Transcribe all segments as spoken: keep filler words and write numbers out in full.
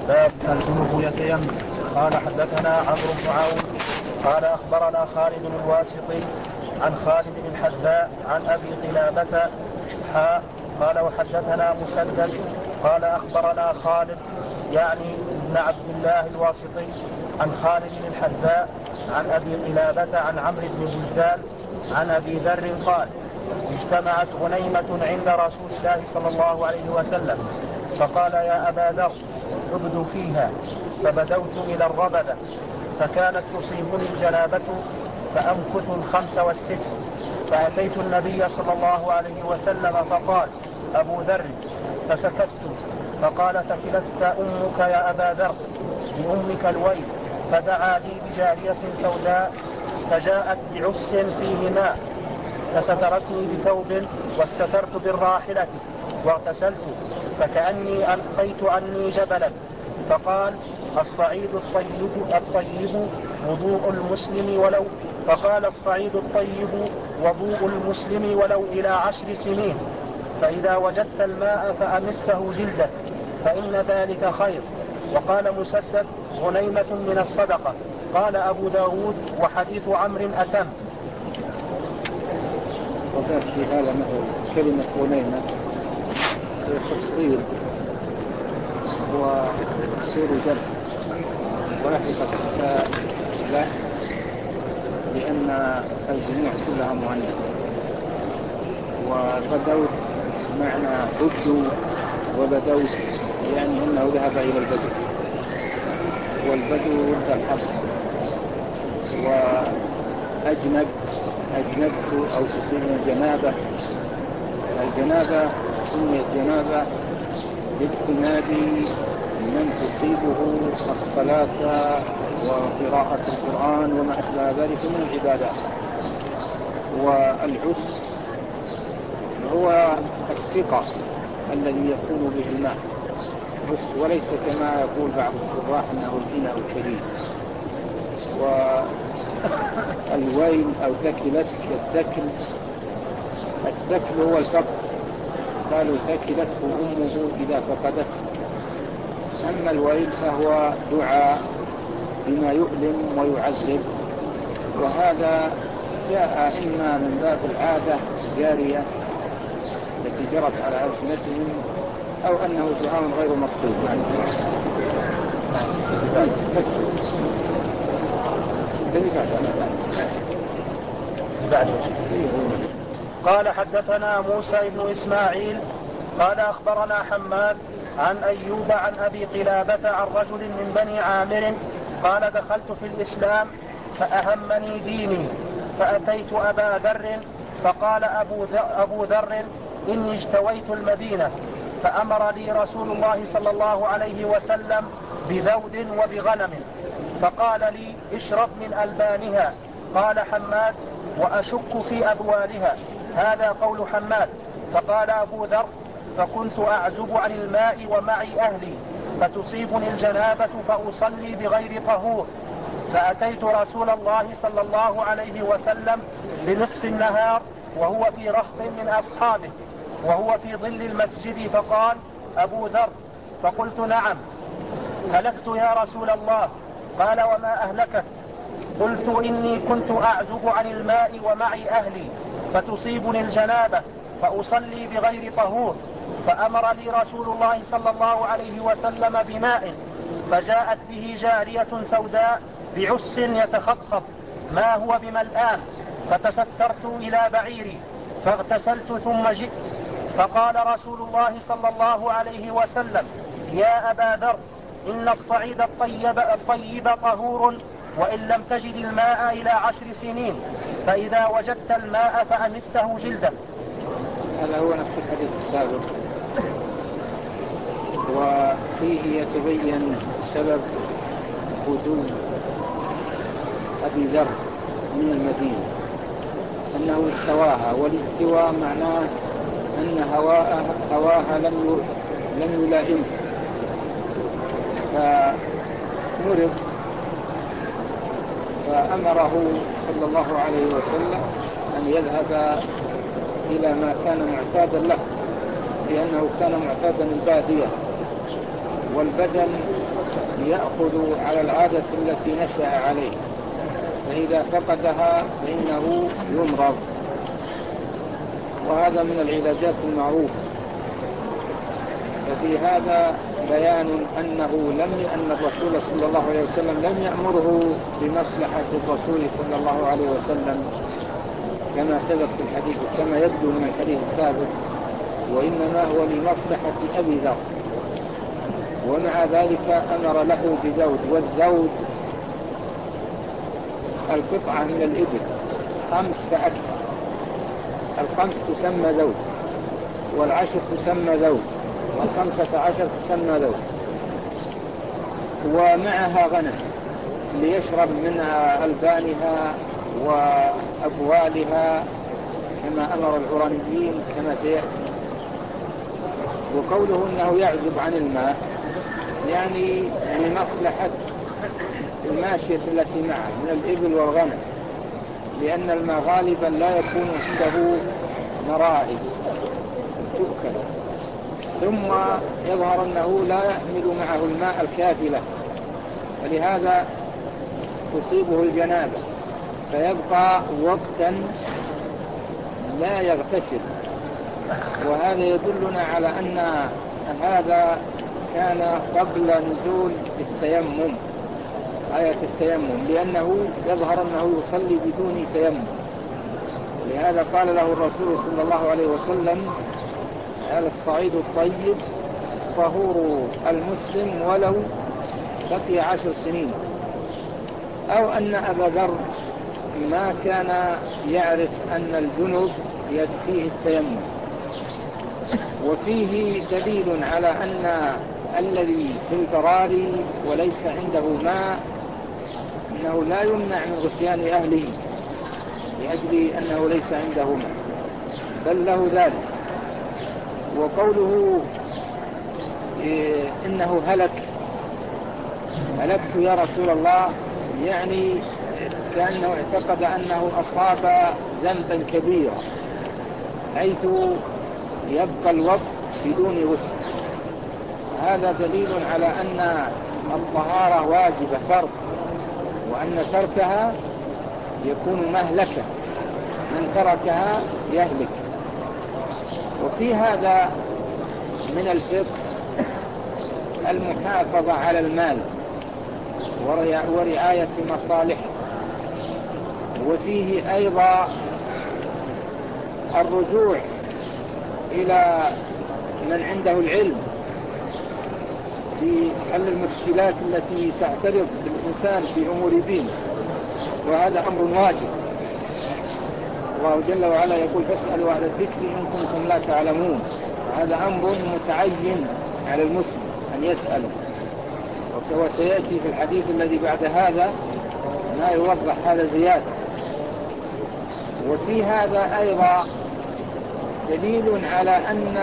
باب الجنوب يتيمم. قال حدثنا عمرو بن عون قال أخبرنا خالد الواسطي عن خالد الحذاء عن أبي قلابة حاء قال وحدثنا مسدد قال أخبرنا خالد يعني ابن عبد الله الواسطي عن خالد الحذاء عن أبي قلابة عن عمرو بن بزدان عن أبي ذر قال اجتمعت غنيمة عند رسول الله صلى الله عليه وسلم فقال يا أبا ذر ابدو فيها، فبدوت إلى الربذة فكانت تصيبني الجنابة فأمكث الخمس والست، فأتيت النبي صلى الله عليه وسلم فقال أبو ذر، فسكت فقال ثكلتك أمك يا أبا ذر بأمك الويل، فدعا لي بجارية سوداء فجاءت بعفس فيه ماء فسترتني بثوب واستترت بالراحلة واغتسلت فكأني ألقيت عني جبلا، فقال الصعيد الطيب الطيب وضوء المسلم ولو فقال الصعيد الطيب وضوء المسلم ولو إلى عشر سنين، فإذا وجدت الماء فأمسه جلدك فإن ذلك خير. وقال مسدد غنيمة من الصدقة. قال أبو داود وحديث عمرو أتم. وذلك في هذا مثل كلمة غنيمة تصغير وتصير جر ولحقت له لأن الجموع كلها مؤنثة، وبدوت معنى بدو وبدوت يعني أنه ذهب إلى البدو، والبدو ضد الحرب، وأجنب أجنبت أو تصيبني الجنابة. الجنابة سميت جنابة لاجتناب من تصيبه الصلاة وقراءة القرآن وما أشبه ذلك من العبادات. والعس هو السقى الذي يكون به الماء عس، وليس كما يقول بعض الشراح أنه الإناء الكبير. والويل أو ثكلتك الثكل الثكل هو الفقد، قالوا ثكلته أمه إذا فقدته. أما الويل فهو دعاء بما يؤلم ويعذب، وهذا جاء إما من باب العادة جارية التي جرت على ألسنتهم، أو أنه دعاء غير مقصود يعني. قال حدثنا موسى بن إسماعيل قال أخبرنا حماد عن أيوب عن أبي قلابة عن رجل من بني عامر قال دخلت في الإسلام فأهمني ديني فأتيت أبا ذر فقال أبو ذر إني اجتويت المدينة فأمر لي رسول الله صلى الله عليه وسلم بذود وبغنم فقال لي اشرب من ألبانها. قال حماد وأشك في أبوالها. هذا قول حماد. فقال أبو ذر فكنت أعزب عن الماء ومعي أهلي فتصيبني الجنابة فأصلي بغير طهور، فأتيت رسول الله صلى الله عليه وسلم بنصف النهار وهو في رهط من أصحابه وهو في ظل المسجد فقال أبو ذر، فقلت نعم هلكت يا رسول الله. قال وما أهلكت؟ قلت إني كنت أعزب عن الماء ومعي أهلي فتصيبني الجنابة فأصلي بغير طهور، فأمر لي رسول الله صلى الله عليه وسلم بماء فجاءت به جارية سوداء بعس يتخطخط ما هو بملآن، فتسترت إلى بعيري فاغتسلت ثم جئت فقال رسول الله صلى الله عليه وسلم يا أبا ذر إن الصعيد الطيب, الطيب طهور وإن لم تجد الماء إلى عشر سنين، فإذا وجدت الماء فأمسه جلدك. هذا هو نفس الحديث السابق، وفيه يتبين سبب بدو أبي ذر من المدينة أنه استواها، والاستواء معناه أن هواها, هواها لم لم يلائمه فمرض، فأمره صلى الله عليه وسلم أن يذهب إلى ما كان معتادا له، لأنه كان معتادا البادية والبدن يأخذ على العادة التي نشأ عليه، فإذا فقدها فإنه يمرض، وهذا من العلاجات المعروفة. ففي هذا بيان أنه لم أن الرسول صلى الله عليه وسلم لم يأمره بمصلحة الرسول صلى الله عليه وسلم كما سبق في الحديث كما يبدو من الحديث السابق، وإنما هو لمصلحة أبي ذر، ومع ذلك أمر له بذود. والذود القطعة من الإبل خمس فأكثر، الخمس تسمى ذود، والعشر تسمى ذود، والخمسة عشر تسمى ذود، ومعها غنم ليشرب من ألبانها وأبوالها كما أمر العرانيين كما سيأتي. وقوله أنه يعزب عن الماء يعني لمصلحة الماشية التي معه من الإبل والغنم، لأن الماء غالبا لا يكون عنده مراعي تؤكل، ثم يظهر أنه لا يحمل معه الماء الكافي له، ولهذا تصيبه الجنابة فيبقى وقتا لا يغتسل. وهذا يدلنا على أن هذا كان قبل نزول التيمم، آية التيمم، لأنه يظهر أنه يصلي بدون تيمم. لهذا قال له الرسول صلى الله عليه وسلم: على الصعيد الطيب طهور المسلم ولو بقي عشر سنين. أو أن أبا ذر ما كان يعرف أن الجنب يكفيه التيمم. وفيه دليل على أن الذي في البراري وليس عنده ماء أنه لا يمنع من غسيان أهله لأجل أنه ليس عنده ماء، بل له ذلك. وقوله إيه إنه هلك هلكت يا رسول الله، يعني كأنه اعتقد أنه أصاب ذنبا كبيرا حيث يبقى الوقت بدون غسل. هذا دليل على أن الطهارة واجبة فرض، وأن تركها يكون مهلكة، من تركها يهلك. وفي هذا من الفقه المحافظة على المال ورعاية مصالحه. وفيه أيضا الرجوع إلى من عنده العلم في حل المشكلات التي تعترض بالإنسان في أمور دينه، وهذا أمر واجب. الله جل وعلا يقول: فاسألوا أهل الذكر إن كنتم لا تعلمون. وهذا أمر متعين على المسلم أن يسأله، وسيأتي في الحديث الذي بعد هذا ما يوضح هذا زيادة. وفي هذا أيضا دليل على أن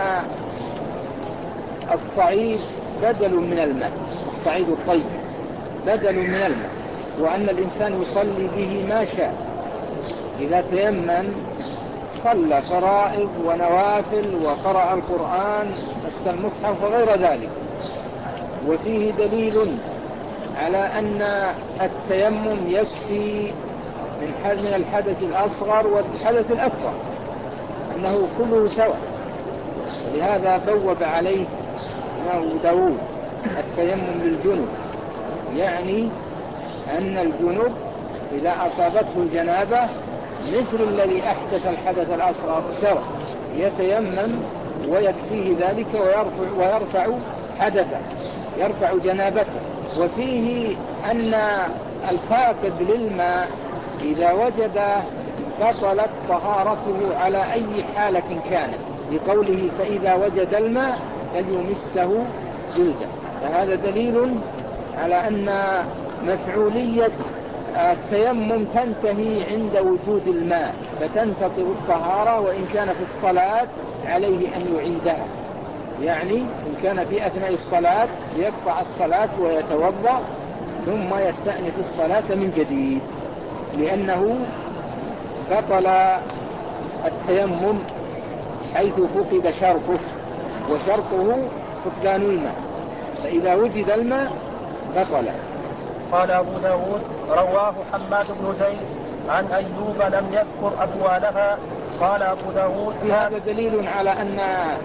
الصعيد بدل من الماء، الصعيد الطيب بدل من الماء، وأن الإنسان يصلي به ما شاء. إذا تيمم صلى فرائض ونوافل وقرأ القرآن مس المصحف وغير ذلك. وفيه دليل على أن التيمم يكفي من الحدث الأصغر والحدث الأكبر، أنه كله سواء. لهذا بوب عليه أبو داود التيمم للجنب، يعني أن الجنب إذا أصابته الجنابة مثل الذي أحدث الحدث الأصغر سواء، يتيمم ويكفيه ذلك ويرفع, ويرفع حدثه، يرفع جنابته. وفيه أن الفاقد للماء إذا وجد بطلت طهارته على أي حالة كانت، لقوله: فإذا وجد الماء فليمسه جلده. فهذا دليل على أن مفعولية التيمم تنتهي عند وجود الماء، فتنتقض الطهارة. وإن كان في الصلاة عليه أن يعيدها، يعني إن كان في أثناء الصلاة يقطع الصلاة ويتوضأ ثم يستأنف الصلاة من جديد، لأنه بطل التيمم حيث فقد شرطه، وشرطه فقدان الماء. فإذا وجد الماء بطل. قال أبو داود رواه حماد بن زيد عن أيوب لم يذكر أبوالها. قال أبو داود في هذا دليل على أن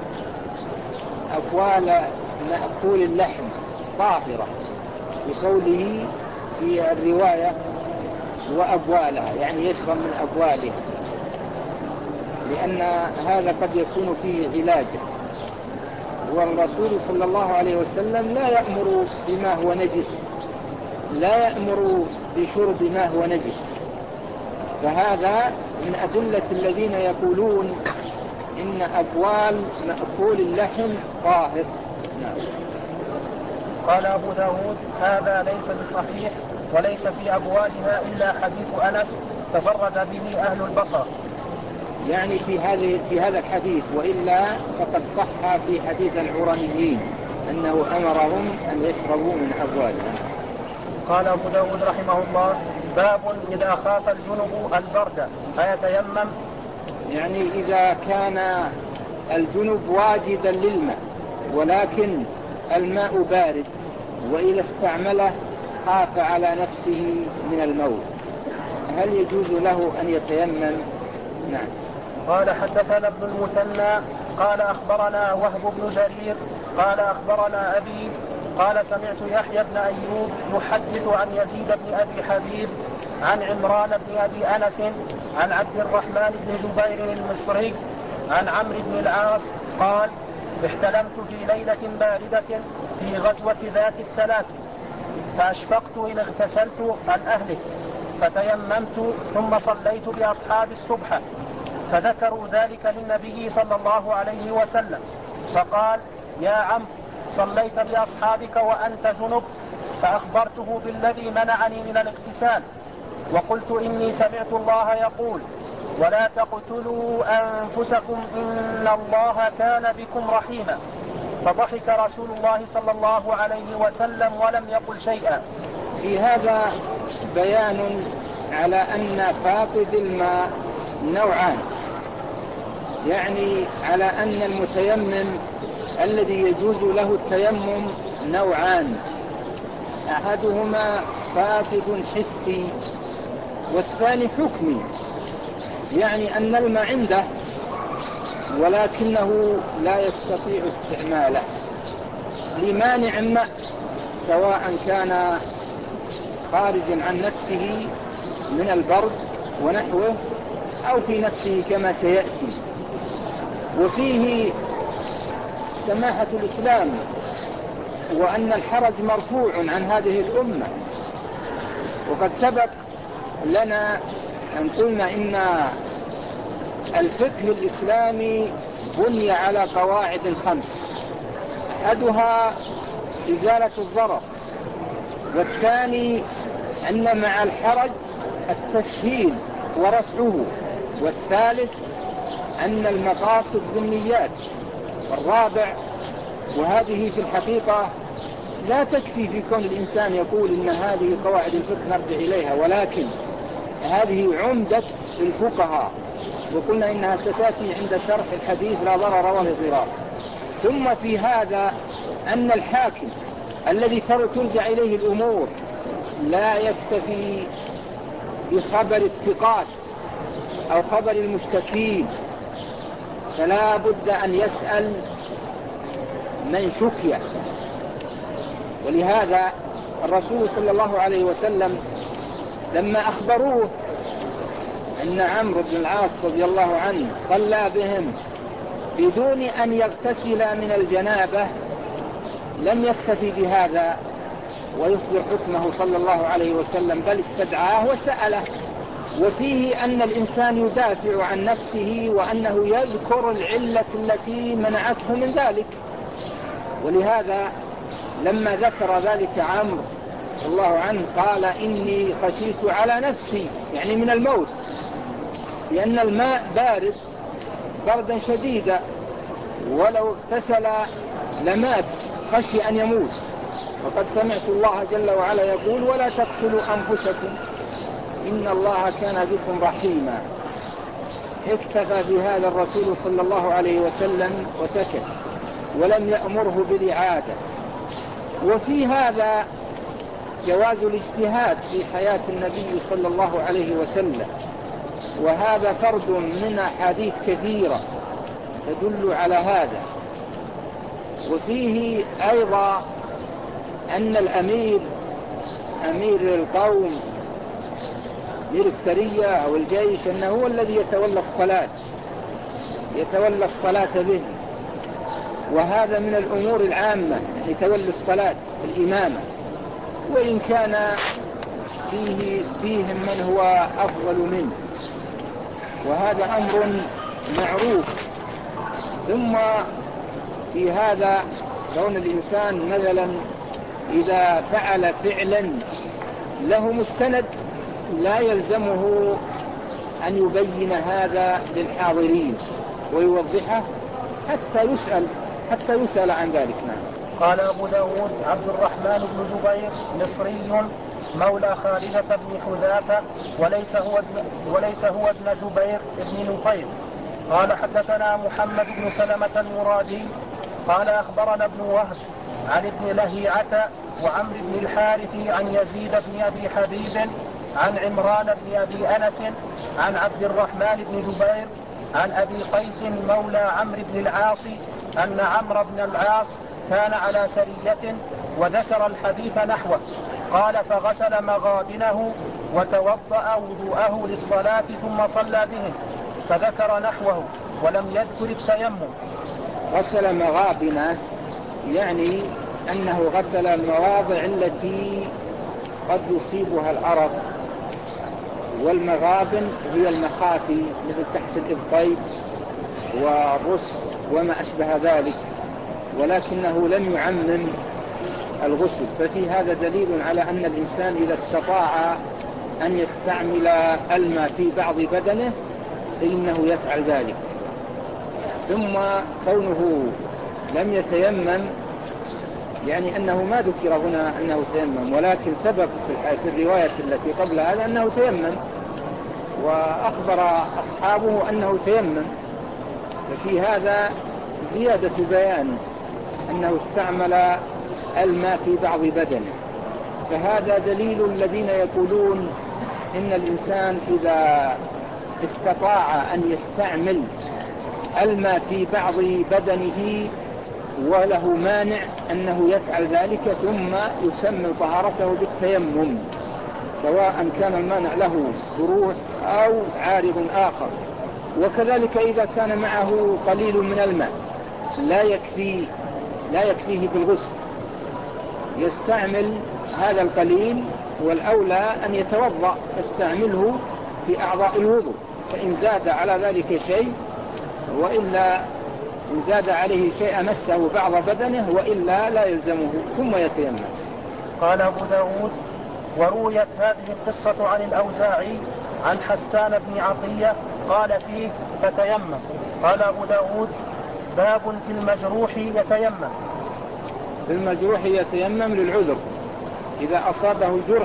أبوال مأكول اللحم طاهرة بقوله في الرواية وأبوالها، يعني يشرب من أبوالها، لأن هذا قد يكون فيه علاجه. والرسول صلى الله عليه وسلم لا يأمر بما هو نجس، لا يأمر بشرب ما هو نجس، فهذا من أدلة الذين يقولون إن أبوال مأكول اللحم طاهر. نعم. قال أبو داود هذا ليس بصحيح وليس في أبوالها إلا حديث أنس تفرد به أهل البصر، يعني في هذه في هذا الحديث، وإلا فقد صح في حديث العرانيين أنه أمرهم أن يشربوا من أبوالها. قال أبو داود رحمه الله باب إذا خاف الجنب البرد فيتيمم. يعني إذا كان الجنب واجدا للماء ولكن الماء بارد، وإذا استعمله خاف على نفسه من الموت، هل يجوز له أن يتيمم؟ نعم. قال حدثنا ابن المثنى قال أخبرنا وهب بن جرير قال أخبرنا أبي قال سمعت يحيى بن أيوب يحدث عن يزيد بن أبي حبيب عن عمران بن أبي أنس عن عبد الرحمن بن جبير المصري عن عمرو بن العاص قال احتلمت في ليلة باردة في غزوة ذات السلاسل فأشفقت إن اغتسلت أن أهلك فتيممت ثم صليت بأصحاب الصبح فذكروا ذلك للنبي صلى الله عليه وسلم فقال يا عم صليت بأصحابك وأنت جنب؟ فأخبرته بالذي منعني من الاغتسال وقلت إني سمعت الله يقول ولا تقتلوا أنفسكم إن الله كان بكم رحيما. فضحك رسول الله صلى الله عليه وسلم ولم يقل شيئا. في هذا بيان على أن فاقد الماء نوعان، يعني على أن المتيمم الذي يجوز له التيمم نوعان، أحدهما فاقد حسي والثاني حكمي، يعني أن الماء عنده ولكنه لا يستطيع استعماله لمانع ما، سواء كان خارجا عن نفسه من البرد ونحوه أو في نفسه كما سيأتي. وفيه سماحة الإسلام وأن الحرج مرفوع عن هذه الأمة. وقد سبق لنا أن قلنا إن الفقه الإسلامي بني على قواعد خمس، أحدها إزالة الضرر، والثاني أن مع الحرج التسهيل ورفعه، والثالث أن المقاصد بالنيات، والرابع وهذه في الحقيقة لا تكفي في كون الإنسان يقول إن هذه قواعد الفقه نرجع إليها، ولكن هذه عمدة الفقهاء، وقلنا إنها ستأتي عند شرح الحديث لا ضرر ولا ضرار. ثم في هذا أن الحاكم الذي ترجع إليه الأمور لا يكتفي بخبر الثقات أو خبر المشتكين، فلا بد أن يسأل من شكي. ولهذا الرسول صلى الله عليه وسلم لما أخبروه أن عمرو بن العاص رضي الله عنه صلى بهم بدون أن يغتسل من الجنابة لم يكتفي بهذا ويخبر حكمه صلى الله عليه وسلم، بل استدعاه وسأله. وفيه أن الإنسان يدافع عن نفسه وأنه يذكر العلة التي منعته من ذلك. ولهذا لما ذكر ذلك عمرو رضي الله عنه قال إني خشيت على نفسي، يعني من الموت، لأن الماء بارد بردا شديدا، ولو اغتسل لمات، خشي أن يموت. وقد سمعت الله جل وعلا يقول ولا تقتلوا أنفسكم إن الله كان بكم رحيما. اكتفى بهذا الرسول صلى الله عليه وسلم وسكت ولم يأمره بالإعادة. وفي هذا جواز الاجتهاد في حياة النبي صلى الله عليه وسلم، وهذا فرد من أحاديث كثيرة تدل على هذا. وفيه أيضا أن الأمير أمير القوم أمير السرية أو الجيش أنه هو الذي يتولى الصلاة يتولى الصلاة به، وهذا من الأمور العامة يتولى الصلاة الإمامة، وإن كان فيه فيهم من هو أفضل منه، وهذا أمر معروف. ثم في هذا كون الإنسان مثلا إذا فعل فعلا له مستند لا يلزمه أن يبين هذا للحاضرين ويوضحه حتى يسأل حتى يسأل عن ذلك. نعم. قال أبو داود عبد الرحمن بن جبير مصري مولى خالدة بن حذافة وليس هو وليس هو ابن جبير بن نفير. قال حدثنا محمد بن سلمة المرادي قال أخبرنا ابن وهب عن ابن لهيعة وعمر بن الحارث عن يزيد بن أبي حبيب عن عمران بن أبي أنس عن عبد الرحمن بن جبير عن أبي قيس مولى عمرو بن العاص أن عمرو بن العاص كان على سرية وذكر الحديث نحوه. قال فغسل مغابنه وتوضأ وضوءه للصلاة ثم صلى بهم فذكر نحوه ولم يذكر التيمم. غسل مغابنه يعني أنه غسل المواضع التي قد يصيبها العرق، والمغابن هي المخافي مثل تحت الإبطين والرسل وما أشبه ذلك، ولكنه لم يعمم الغسل. ففي هذا دليل على أن الإنسان إذا استطاع أن يستعمل الماء في بعض بدنه فإنه يفعل ذلك. ثم كونه لم يتيمم يعني أنه ما ذكر هنا أنه تيمم، ولكن سبب في الرواية التي قبل هذا أنه تيمم وأخبر أصحابه أنه تيمم، ففي هذا زيادة بيان أنه استعمل الماء في بعض بدنه. فهذا دليل الذين يقولون إن الإنسان إذا استطاع أن يستعمل الماء في بعض بدنه وله مانع أنه يفعل ذلك ثم يكمل طهارته بالتيمم، سواء كان المانع له جروح أو عارض آخر. وكذلك إذا كان معه قليل من الماء لا يكفي لا يكفيه بالغسل يستعمل هذا القليل، والأولى أن يتوضأ يستعمله في أعضاء الوضوء، فإن زاد على ذلك شيء وإلا إن زاد عليه شيء مسه بعض بدنه وإلا لا يلزمه ثم يتيمم. قال أبو داود ورويت هذه القصة عن الأوزاعي عن حسان بن عطية قال فيه فتيمم. قال أبو داود باب في المجروح يتيمم. في المجروح يتيمم للعذر إذا أصابه الجرح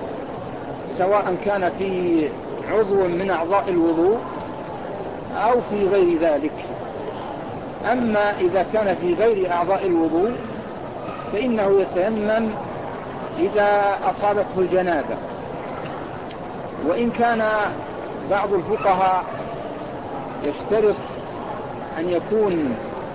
سواء كان في عضو من أعضاء الوضوء أو في غير ذلك. أما إذا كان في غير أعضاء الوضوء فإنه يتيمم إذا أصابته الجنابة. وإن كان بعض الفقهاء يشترط أن يكون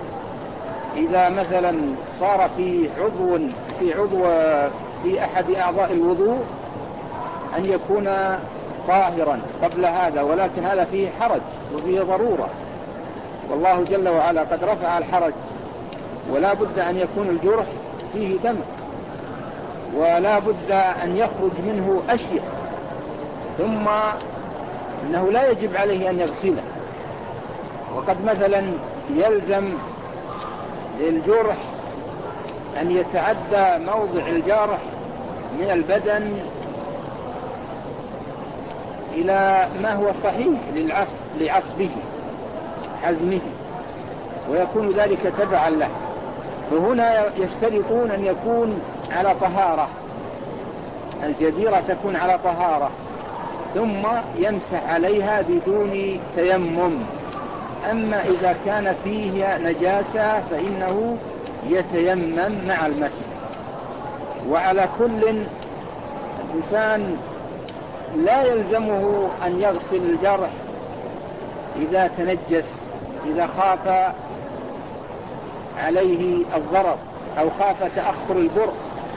إذا مثلا صار في عضو في عضو في أحد أعضاء الوضوء أن يكون طاهرا قبل هذا، ولكن هذا فيه حرج وفيه ضرورة، والله جل وعلا قد رفع الحرج، ولا بد أن يكون الجرح فيه دم ولا بد أن يخرج منه أشياء، ثم أنه لا يجب عليه أن يغسله. وقد مثلا يلزم للجرح أن يتعدى موضع الجرح من البدن إلى ما هو صحيح للعصب لعصبه حزمه ويكون ذلك تبعا له. وهنا يشترطون أن يكون على طهارة، الجديرة تكون على طهارة ثم يمسح عليها بدون تيمم. أما إذا كان فيه نجاسة فإنه يتيمم مع المسح. وعلى كل إنسان لا يلزمه أن يغسل الجرح إذا تنجس، إذا خاف عليه الضرر أو خاف تأخر البرء،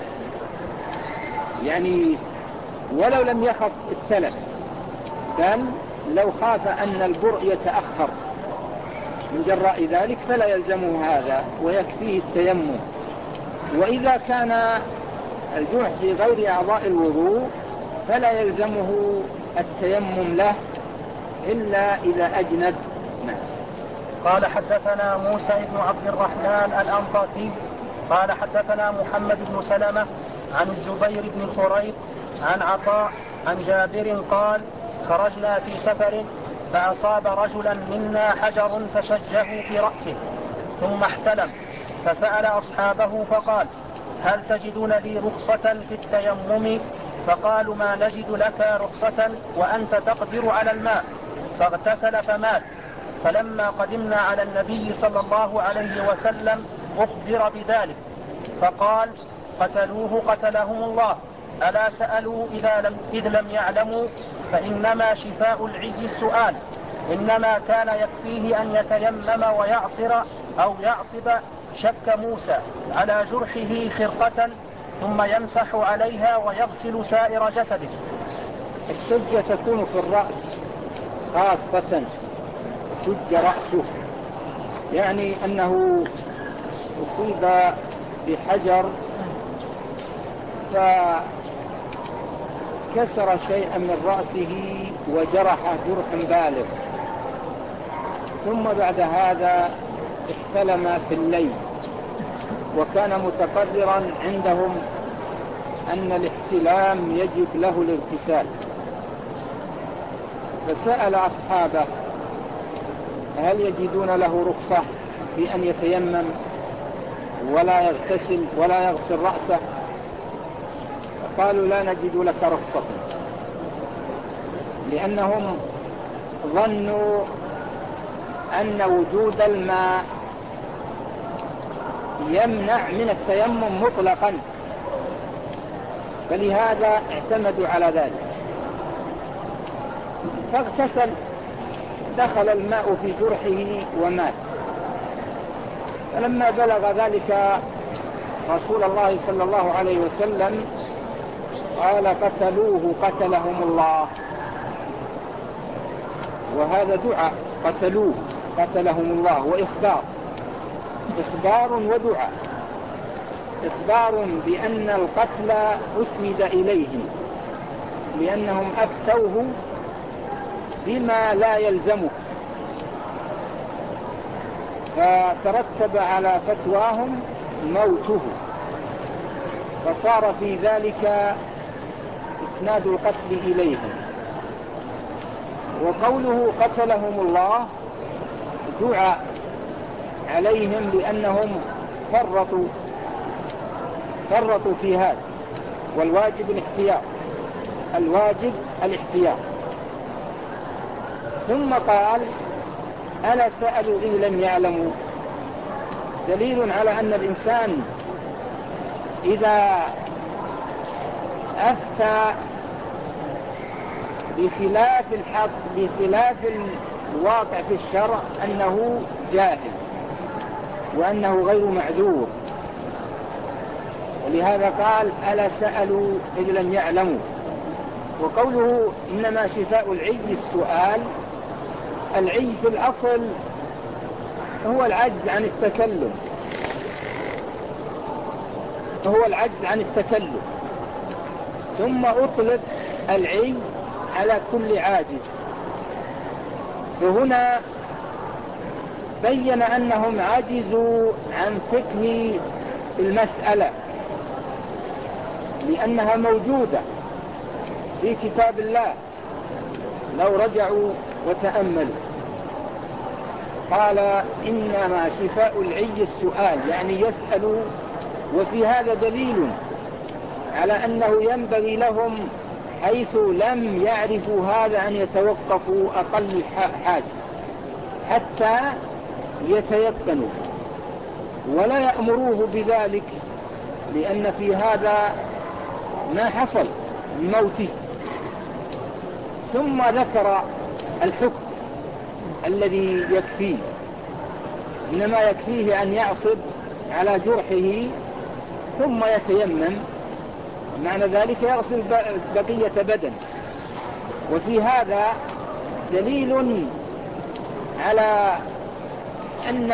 يعني ولو لم يخف التلف، بل لو خاف أن البرء يتأخر من جراء ذلك فلا يلزمه هذا ويكفيه التيمم. وإذا كان الجرح في غير أعضاء الوضوء فلا يلزمه التيمم له إلا إذا أجنب. قال حدثنا موسى بن عبد الرحمن الأنطاكي قال حدثنا محمد بن سلمة عن الزبير بن خريق عن عطاء عن جابر قال خرجنا في سفر فأصاب رجلا منا حجر فشجه في رأسه ثم احتلم فسأل أصحابه فقال هل تجدون لي رخصة في التيمم؟ فقالوا ما نجد لك رخصة وأنت تقدر على الماء، فاغتسل فمات. فلما قدمنا على النبي صلى الله عليه وسلم أخبر بذلك فقال قتلوه قتلهم الله، ألا سألوا إذا لم, إذ لم يعلموا؟ فإنما شفاء العي السؤال، إنما كان يكفيه أن يتيمم ويعصر أو يعصب شك موسى على جرحه خرقة ثم يمسح عليها ويغسل سائر جسده. الشجة تكون في الرأس خاصة، شج رأسه يعني أنه أصيب بحجر فكسر شيئا من رأسه وجرح جرحا بالغ، ثم بعد هذا احتلم في الليل، وكان متقررا عندهم أن الاحتلام يجب له الاغتسال، فسأل أصحابه هل يجدون له رخصة في أن يتيمم ولا يغتسل ولا يغسل رأسه؟ قالوا لا نجد لك رخصة، لأنهم ظنوا أن وجود الماء يمنع من التيمم مطلقا، فلهذا اعتمدوا على ذلك، فاغتسل، دخل الماء في جرحه ومات. فلما بلغ ذلك رسول الله صلى الله عليه وسلم قال قتلوه قتلهم الله، وهذا دعاء، قتلوه قتلهم الله، وإخبار، إخبار ودعاء، إخبار بأن القتل أسند إليهم لأنهم أفتوه بما لا يلزمه، فترتب على فتواهم موته، فصار في ذلك إسناد القتل إليهم. وقوله قتلهم الله دعاء عليهم لأنهم فرطوا فرطوا في هذا، والواجب الاحتياط، الواجب الاحتياط. ثم قال ألا سألوا إذ لم يعلموا، دليل على أن الإنسان إذا أفتى بخلاف الحق بخلاف الواقع في الشرع أنه جاهل وأنه غير معذور، ولهذا قال ألا سألوا إذ لم يعلموا. وقوله إنما شفاء العي السؤال، العي في الأصل هو العجز عن التكلم، هو العجز عن التكلم، ثم أطلق العي على كل عاجز. وهنا بين أنهم عجزوا عن فقه المسألة لأنها موجودة في كتاب الله لو رجعوا وتأملوا. قال إنما شفاء العي السؤال، يعني يسألوا، وفي هذا دليل على أنه ينبغي لهم حيث لم يعرفوا هذا أن يتوقفوا أقل حاجة حتى يتيقنوا، ولا يأمروه بذلك، لأن في هذا ما حصل بموته، ثم ذكر الحكم الذي يكفيه، إنما يكفيه أن يعصب على جرحه ثم يتيمم، معنى ذلك يغسل بقية بدن. وفي هذا دليل على أن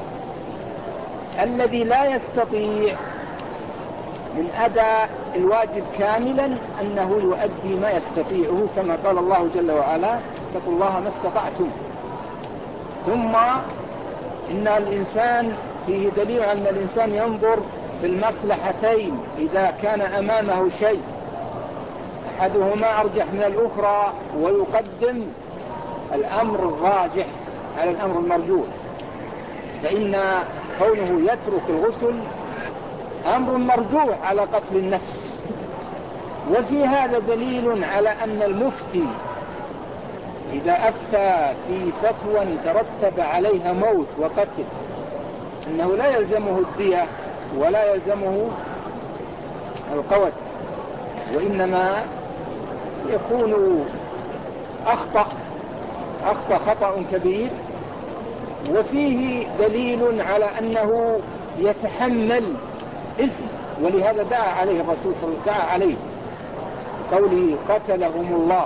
الذي لا يستطيع من أداء الواجب كاملا أنه يؤدي ما يستطيعه، كما قال الله جل وعلا: اتقوا الله ما استطعتم. ثم إن الإنسان فيه دليل على أن الإنسان ينظر في المصلحتين إذا كان أمامه شيء أحدهما أرجح من الأخرى، ويقدم الأمر الراجح على الأمر المرجوح، فإن كونه يترك الغسل أمر مرجوح على قتل النفس. وفي هذا دليل على أن المفتي إذا أفتى في فتوى ترتب عليها موت وقتل أنه لا يلزمه الدية ولا يلزمه القود، وإنما يكون أخطأ أخطأ خطأ كبير. وفيه دليل على أنه يتحمل إثم، ولهذا دعا عليه الرسول صلى الله عليه وسلم، دعا عليه قوله: قتلهم الله.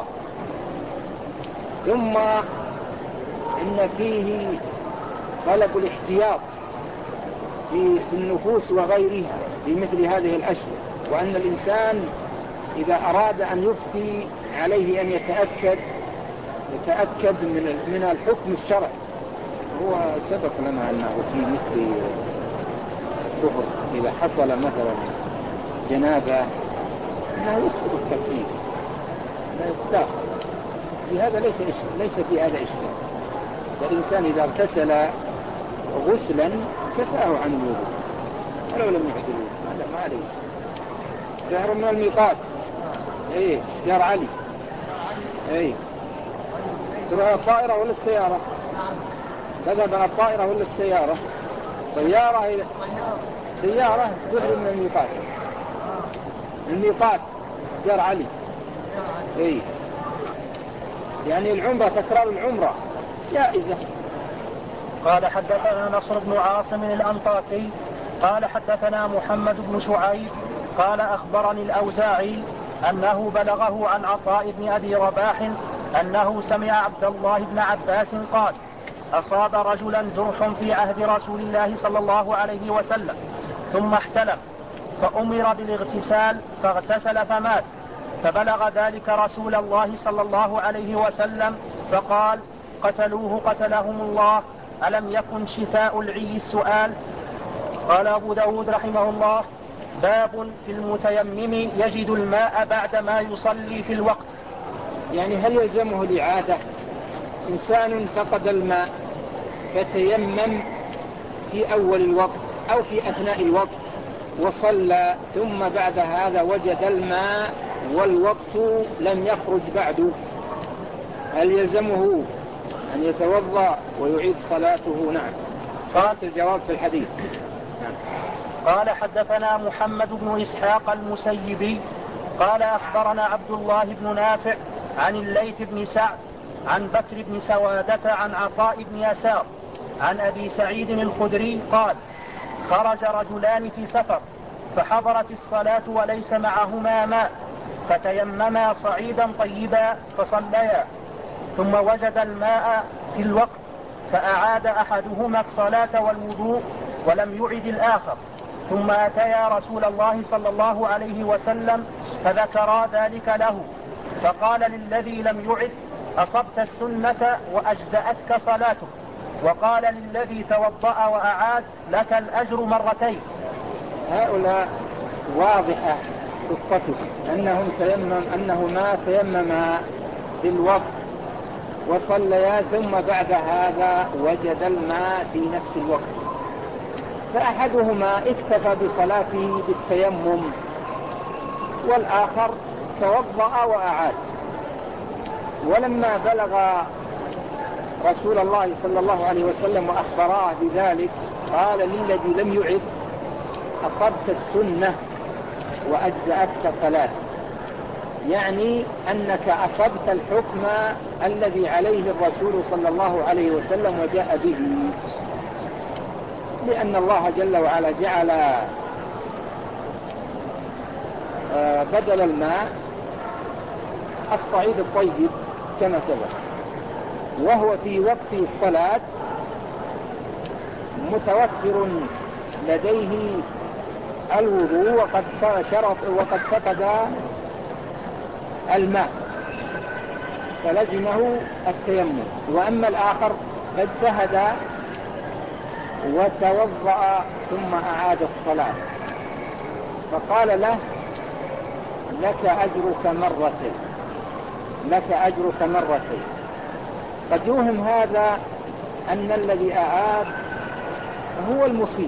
ثم إن فيه طلب الاحتياط في النفوس وغيرها في مثل هذه الأشياء، وأن الإنسان إذا أراد أن يفتي عليه أن يتأكد يتأكد من من الحكم الشرعي. هو سبق لنا أنه في مثل الطهر إذا حصل مثلا جنابة أنه يسقط التكفير، لا يتداخل في هذا، ليس ليس في هذا إشكال. الإنسان إذا اغتسل غسلا كفاه عن الوضوء ولو لم يحدث الوضوء، هذا ما عليه. شهر من الميقات، ايه شهر علي، ايه تروح الطائرة ولا السيارة؟ تذهب على الطائرة ولا السيارة؟ سيارة إذا سيارة تحرم من الميقات. الميقات شهر علي، ايه يعني العمرة، تكرار العمرة جائزة. قال حدثنا نصر بن عاصم الأنطاكي قال حدثنا محمد بن شعيب قال أخبرني الأوزاعي أنه بلغه عن عطاء بن أبي رباح أنه سمع عبد الله بن عباس قال: أصاب رجلا جرح في عهد رسول الله صلى الله عليه وسلم ثم احتلم، فأمر بالاغتسال فاغتسل فمات، فبلغ ذلك رسول الله صلى الله عليه وسلم فقال: قتلوه قتلهم الله، ألم يكن شفاء العي السؤال؟ قال أبو داود رحمه الله: باب في المتيمم يجد الماء بعدما يصلي في الوقت. يعني هل يلزمه الإعادة؟ إنسان فقد الماء فتيمم في أول الوقت أو في أثناء الوقت وصلى، ثم بعد هذا وجد الماء والوقت لم يخرج بعد، هل يلزمه أن يتوضأ ويعيد صلاته؟ نعم. صلاة الجواب في الحديث. نعم. قال حدثنا محمد بن إسحاق المسيبي قال أخبرنا عبد الله بن نافع عن الليث بن سعد عن بكر بن سوادة عن عطاء بن يسار عن أبي سعيد الخدري قال: خرج رجلان في سفر فحضرت الصلاة وليس معهما ماء، فتيمما صعيدا طيبا فصليا، ثم وجد الماء في الوقت فأعاد أحدهما الصلاة والوضوء ولم يعد الآخر، ثم أتيا رسول الله صلى الله عليه وسلم فذكرا ذلك له، فقال للذي لم يعد: أصبت السنة وأجزأتك صلاته، وقال للذي توضأ وأعاد: لك الأجر مرتين. هؤلاء واضحة قصته أنهم تيمم أنهما تيمما في الوقت وصليا، ثم بعد هذا وجد الماء في نفس الوقت، فأحدهما اكتفى بصلاته بالتيمم والآخر توضأ وأعاد. ولما بلغ رسول الله صلى الله عليه وسلم وأخبراه بذلك قال للذي لم يعد: أصبت السنة وأجزأتك صلاة. يعني أنك أصبت الحكم الذي عليه الرسول صلى الله عليه وسلم وجاء به، لأن الله جل وعلا جعل بدل الماء الصعيد الطيب كما سبق، وهو في وقت الصلاة متوفر لديه الوضوء وقد شرط وقد فقد الماء فلزمه التيمم. وأما الآخر فاجتهد وتوضأ ثم أعاد الصلاة، فقال له لك أجرك مرتين، لك أجرك مرتين. قد يوهم هذا أن الذي أعاد هو المصيب،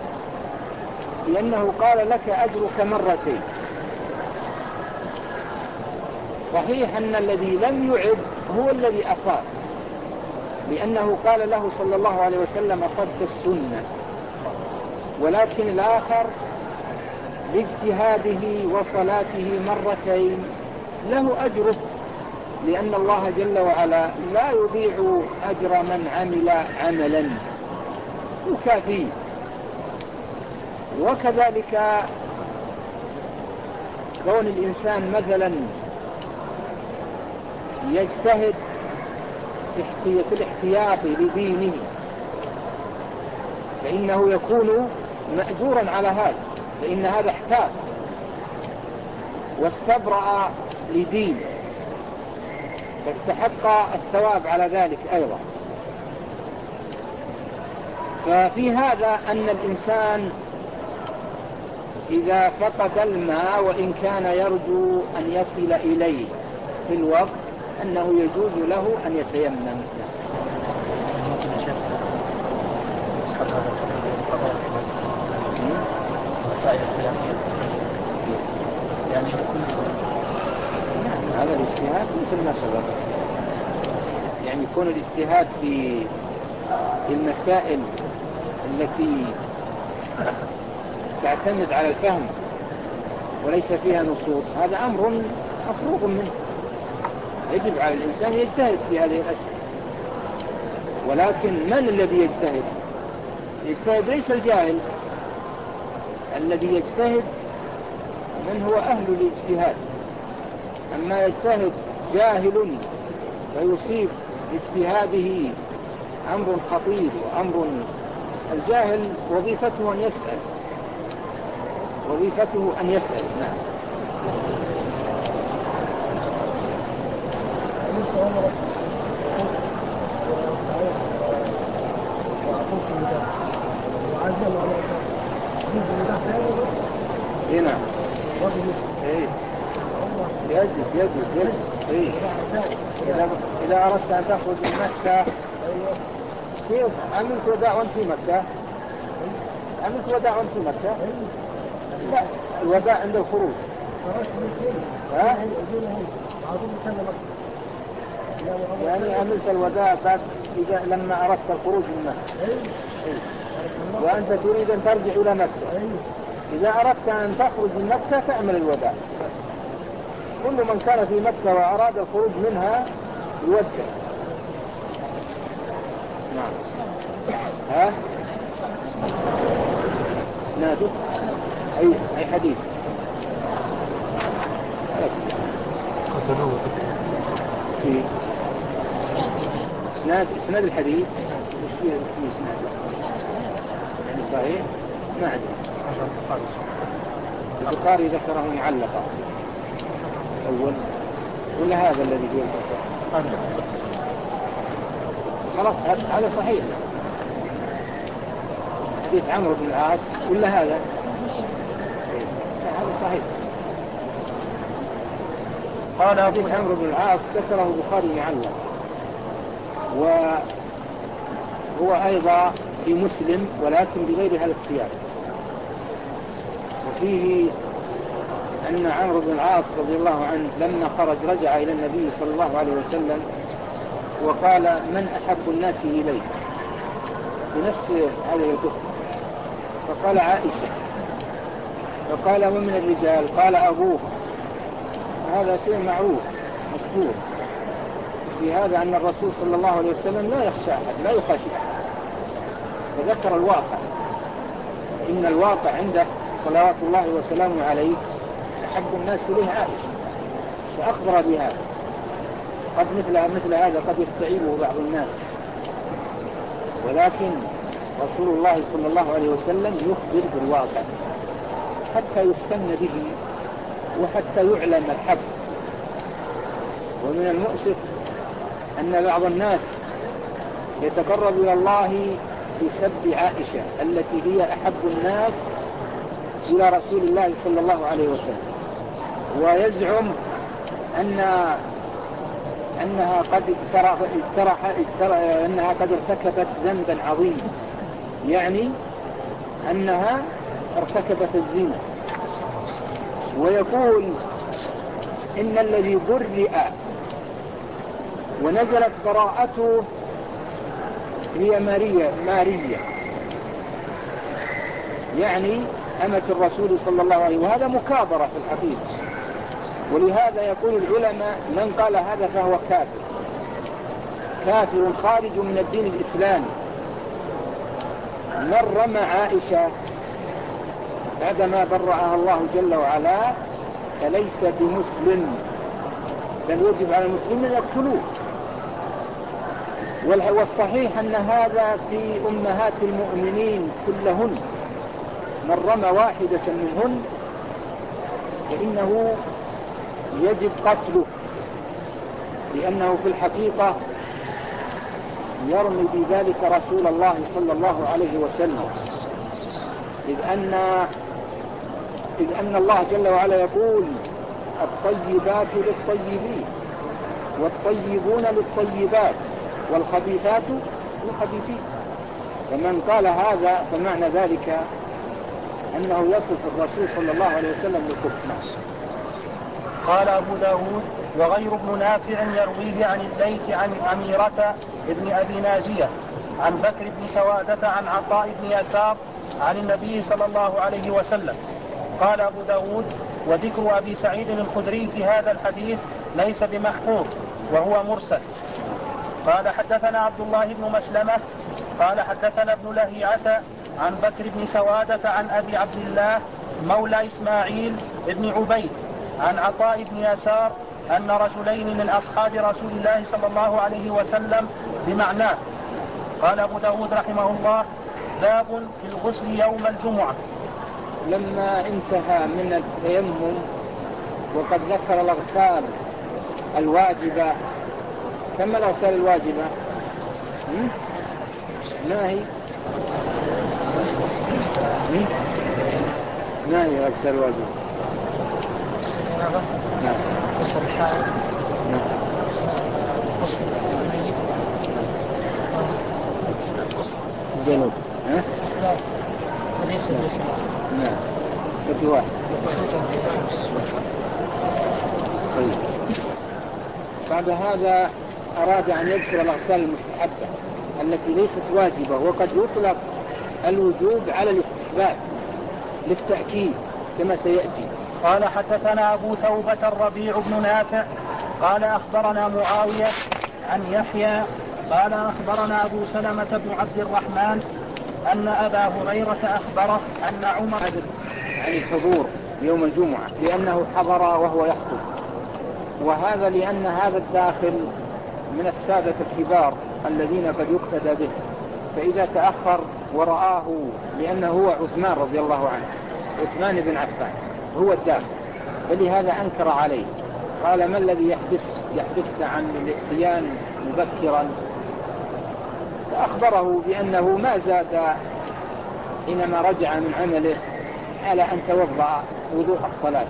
لأنه قال لك أجرك مرتين. صحيح أن الذي لم يعد هو الذي أصاب، لأنه قال له صلى الله عليه وسلم أصبت السنة، ولكن الآخر لاجتهاده وصلاته مرتين له أجره، لأن الله جل وعلا لا يضيع أجر من عمل عملا يكافيه. وكذلك كون الإنسان مثلا يجتهد في الاحتياط لدينه فإنه يكون مأجورا على هذا، فإن هذا احتاط واستبرأ لدينه فاستحق الثواب على ذلك أيضا. ففي هذا أن الإنسان إذا فقد الماء وإن كان يرجو أن يصل إليه في الوقت أنه يجوز له أن يتيمم. يعني يكون هذا الاجتهاد مثل ما سبق، يعني يكون الاجتهاد في المسائل التي تعتمد على الفهم وليس فيها نصوص، هذا أمر مفروغ منه، يجب على الإنسان يجتهد في هذه الأشياء. ولكن من الذي يجتهد؟ يجتهد ليس الجاهل، الذي يجتهد من هو أهل الاجتهاد. أما يجتهد جاهل فيصيب باجتهاده أمر خطير وأمر، الجاهل وظيفته أن يسأل، وظيفته أن يسأل. نعم. هنا ايه يجب يجب يجب ايه إذا, إذا أردت أن تخرج من مكة كيف عملت وداع وانت في مكة؟ عملت وداع وانت في مكة؟ لا، الوداع عند الخروج. ها؟ يعني عملت الوداع بعد إذا لما أردت الخروج من مكة، وأنت تريد أن ترجع إلى مكة. إذا أردت أن تخرج من مكة تعمل الوداع. كل من كان في مكة وأراد الخروج منها يودع. نعم. ها؟ نادي أي أي حديث في اسناد اسناد الحديث مش فيه اسناد يعني صحيح ما أدري. البخاري ذكره معلقا أول ولا هذا الذي فيه البخاري؟ خلاص هذا صحيح. حديث عمرو بن العاص ولا هذا؟ هذا صحيح. قال حديث عمرو بن العاص ذكره البخاري معلق، وهو أيضا في مسلم ولكن بغير هذا السياق. وفيه أن عمرو بن العاص رضي الله عنه لما خرج رجع إلى النبي صلى الله عليه وسلم وقال من أحب الناس إليك بنفس هذه القصة، فقال عائشة. فقال ومن الرجال؟ قال أبوه. هذا شيء معروف مشهور في هذا أن الرسول صلى الله عليه وسلم لا يخشى أحد لا يخشى أحد، فذكر الواقع إن الواقع عنده صلوات الله وسلامه عليه أحب الناس إليه عائشة، فأخبر بهذا. قد مثل, مثل هذا قد يستعيبه بعض الناس، ولكن رسول الله صلى الله عليه وسلم يخبر بالواقع حتى يستن به وحتى يعلم الحق. ومن المؤسف أن بعض الناس يتقرب إلى الله بسب عائشة التي هي أحب الناس إلى رسول الله صلى الله عليه وسلم، ويزعم أن أنها قد اقترح أنها قد ارتكبت ذنبا عظيما، يعني أنها ارتكبت الزنا. ويقول إن الذي برئ ونزلت براءته هي ماريا ماريا يعني أمة الرسول صلى الله عليه وسلم، وهذا مكابرة في الحقيقة. ولهذا يقول العلماء من قال هذا فهو كافر كافر خارج من الدين الإسلامي. من رمى عائشة بعدما برأها الله جل وعلا فليس بمسلم، بل يجب على المسلمين أن يقتلوه. والصحيح أن هذا في أمهات المؤمنين كلهن، من رمى واحدة منهن فإنه يجب قتله، لأنه في الحقيقة يرمي بذلك رسول الله صلى الله عليه وسلم، إذ أن, إذ أن الله جل وعلا يقول الطيبات للطيبين والطيبون للطيبات والخبيثات للخبيثين. فمن قال هذا فمعنى ذلك أنه يصف الرسول صلى الله عليه وسلم بالكفر. قال أبو داود وغير ابن نافع يرويه عن الليث عن أميرة ابن أبي ناجية عن بكر بن سوادة عن عطاء بن يسار عن النبي صلى الله عليه وسلم. قال أبو داود وذكر أبي سعيد الخدري في هذا الحديث ليس بمحفوظ وهو مرسل. قال حدثنا عبد الله بن مسلمة قال حدثنا ابن لهيعة عن بكر بن سوادة عن أبي عبد الله مولى إسماعيل بن عبيد عن عطاء بن يسار أن رجلين من أصحاب رسول الله صلى الله عليه وسلم بمعناه. قال أبو داود رحمه الله باب في الغسل يوم الجمعة. لما انتهى من التيمم وقد ذكر الأغسال الواجبة، كم الأغسال الواجبة؟ ما هي؟ ما هي الأغسال الواجبة؟ نعم. غسل الحائض. نعم. غسل الميت. زنوب. ها؟ إسلام. حديث الإسلام. نعم. بدي واحد. طيب. بعد هذا أراد أن يذكر الأغسال المستحبة التي ليست واجبة، وقد يطلق الوجوب على الاستحباب للتأكيد كما سيأتي. قال حدثنا أبو توبة الربيع بن نافع قال أخبرنا معاوية عن يحيى قال أخبرنا أبو سلمة بن عبد الرحمن أن أبا هريرة أخبره أن عمر عن الحضور يوم الجمعة لأنه حضر وهو يخطب، وهذا لأن هذا الداخل من السادة الكبار الذين قد يقتدى به، فإذا تأخر ورآه لأنه هو عثمان رضي الله عنه، عثمان بن عفان هو الداخل، فلهذا أنكر عليه قال ما الذي يحبس يحبسك عن الاتيان مبكرا؟ فأخبره بأنه ما زاد حينما رجع من عمله على أن توضأ وضوء الصلاة،